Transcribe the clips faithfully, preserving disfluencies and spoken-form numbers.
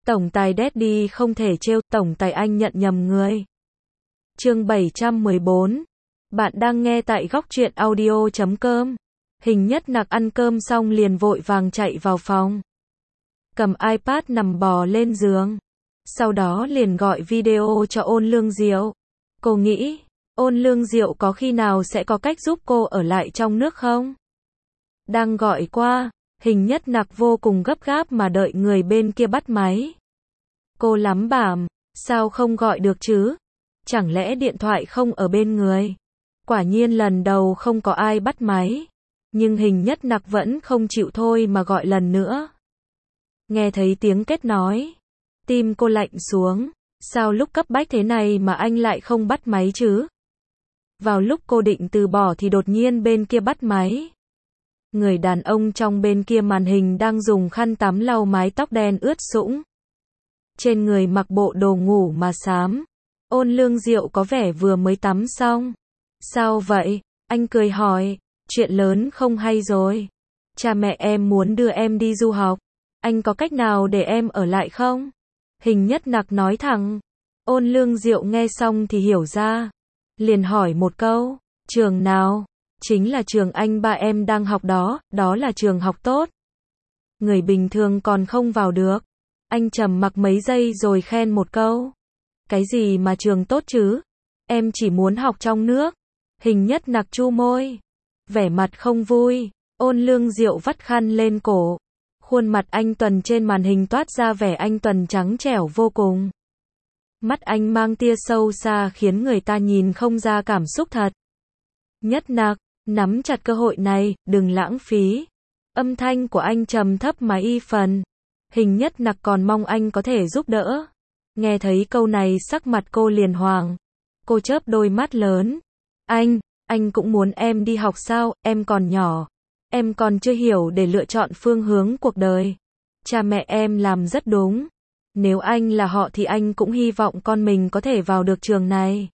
Tổng tài Daddy không thể trêu, tổng tài anh nhận nhầm người. Chương bảy trăm mười bốn. Bạn đang nghe tại góc truyện audio chấm com. Hình Nhất Nặc ăn cơm xong liền vội vàng chạy vào phòng. Cầm iPad nằm bò lên giường. Sau đó liền gọi video cho Ôn Lương Diệu. Cô nghĩ, Ôn Lương Diệu có khi nào sẽ có cách giúp cô ở lại trong nước không? Đang gọi qua, Hình Nhất Nặc vô cùng gấp gáp mà đợi người bên kia bắt máy. Cô lắm bảm, sao không gọi được chứ? Chẳng lẽ điện thoại không ở bên người? Quả nhiên lần đầu không có ai bắt máy. Nhưng Hình Nhất Nặc vẫn không chịu thôi mà gọi lần nữa. Nghe thấy tiếng kết nối, tim cô lạnh xuống. Sao lúc cấp bách thế này mà anh lại không bắt máy chứ? Vào lúc cô định từ bỏ thì đột nhiên bên kia bắt máy. Người đàn ông trong bên kia màn hình đang dùng khăn tắm lau mái tóc đen ướt sũng. Trên người mặc bộ đồ ngủ mà xám. Ôn Lương Diệu có vẻ vừa mới tắm xong. Sao vậy? Anh cười hỏi. Chuyện lớn không hay rồi. Cha mẹ em muốn đưa em đi du học. Anh có cách nào để em ở lại không? Hình Nhất Nặc nói thẳng. Ôn Lương Diệu nghe xong thì hiểu ra. Liền hỏi một câu. Trường nào? Chính là trường anh ba em đang học đó, đó là trường học tốt. Người bình thường còn không vào được. Anh trầm mặc mấy giây rồi khen một câu. Cái gì mà trường tốt chứ? Em chỉ muốn học trong nước. Hình Nhất Nặc chu môi. Vẻ mặt không vui. Ôn Lương Diệu vắt khăn lên cổ. Khuôn mặt anh Tuần trên màn hình toát ra vẻ anh Tuần trắng trẻo vô cùng. Mắt anh mang tia sâu xa khiến người ta nhìn không ra cảm xúc thật. Nhất Nặc, nắm chặt cơ hội này, đừng lãng phí. Âm thanh của anh trầm thấp mà y phần. Hình Nhất Nặc còn mong anh có thể giúp đỡ. Nghe thấy câu này sắc mặt cô liền hoàng. Cô chớp đôi mắt lớn. Anh, anh cũng muốn em đi học sao? Em còn nhỏ. Em còn chưa hiểu để lựa chọn phương hướng cuộc đời. Cha mẹ em làm rất đúng. Nếu anh là họ thì anh cũng hy vọng con mình có thể vào được trường này.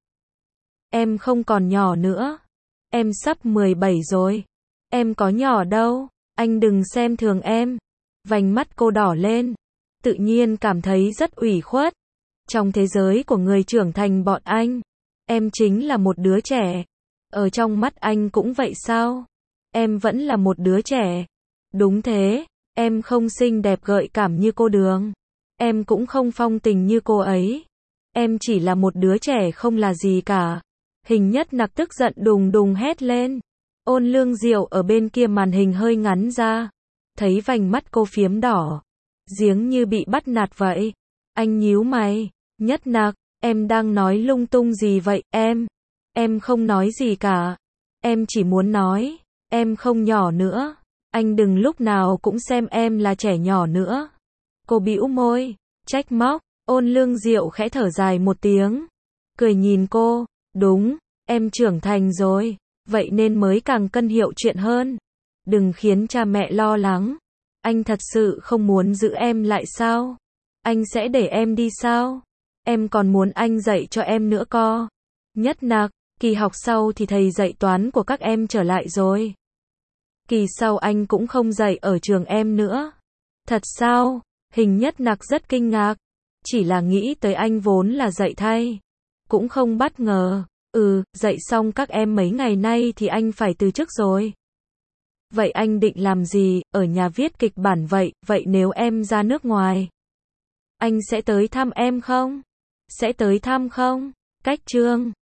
Em không còn nhỏ nữa. Em sắp mười bảy rồi. Em có nhỏ đâu. Anh đừng xem thường em. Vành mắt cô đỏ lên. Tự nhiên cảm thấy rất ủy khuất. Trong thế giới của người trưởng thành bọn anh, em chính là một đứa trẻ. Ở trong mắt anh cũng vậy sao? Em vẫn là một đứa trẻ. Đúng thế, em không xinh đẹp gợi cảm như cô Đường. Em cũng không phong tình như cô ấy. Em chỉ là một đứa trẻ không là gì cả. Hình Nhất Nặc tức giận đùng đùng hét lên. Ôn Lương Diệu ở bên kia màn hình hơi ngắn ra. Thấy vành mắt cô phiếm đỏ. Giếng như bị bắt nạt vậy. Anh nhíu mày. Nhất Nặc, em đang nói lung tung gì vậy? Em, em không nói gì cả. Em chỉ muốn nói, em không nhỏ nữa. Anh đừng lúc nào cũng xem em là trẻ nhỏ nữa. Cô bĩu môi, trách móc. Ôn Lương Diệu khẽ thở dài một tiếng. Cười nhìn cô, đúng, em trưởng thành rồi. Vậy nên mới càng cân hiệu chuyện hơn. Đừng khiến cha mẹ lo lắng. Anh thật sự không muốn giữ em lại sao? Anh sẽ để em đi sao? Em còn muốn anh dạy cho em nữa co. Nhất Nặc, kỳ học sau thì thầy dạy toán của các em trở lại rồi. Kỳ sau anh cũng không dạy ở trường em nữa. Thật sao? Hình Nhất Nặc rất kinh ngạc. Chỉ là nghĩ tới anh vốn là dạy thay. Cũng không bất ngờ. Ừ, dạy xong các em mấy ngày nay thì anh phải từ chức rồi. Vậy anh định làm gì? Ở nhà viết kịch bản vậy. Vậy nếu em ra nước ngoài, anh sẽ tới thăm em không? Sẽ tới thăm không? Cách chương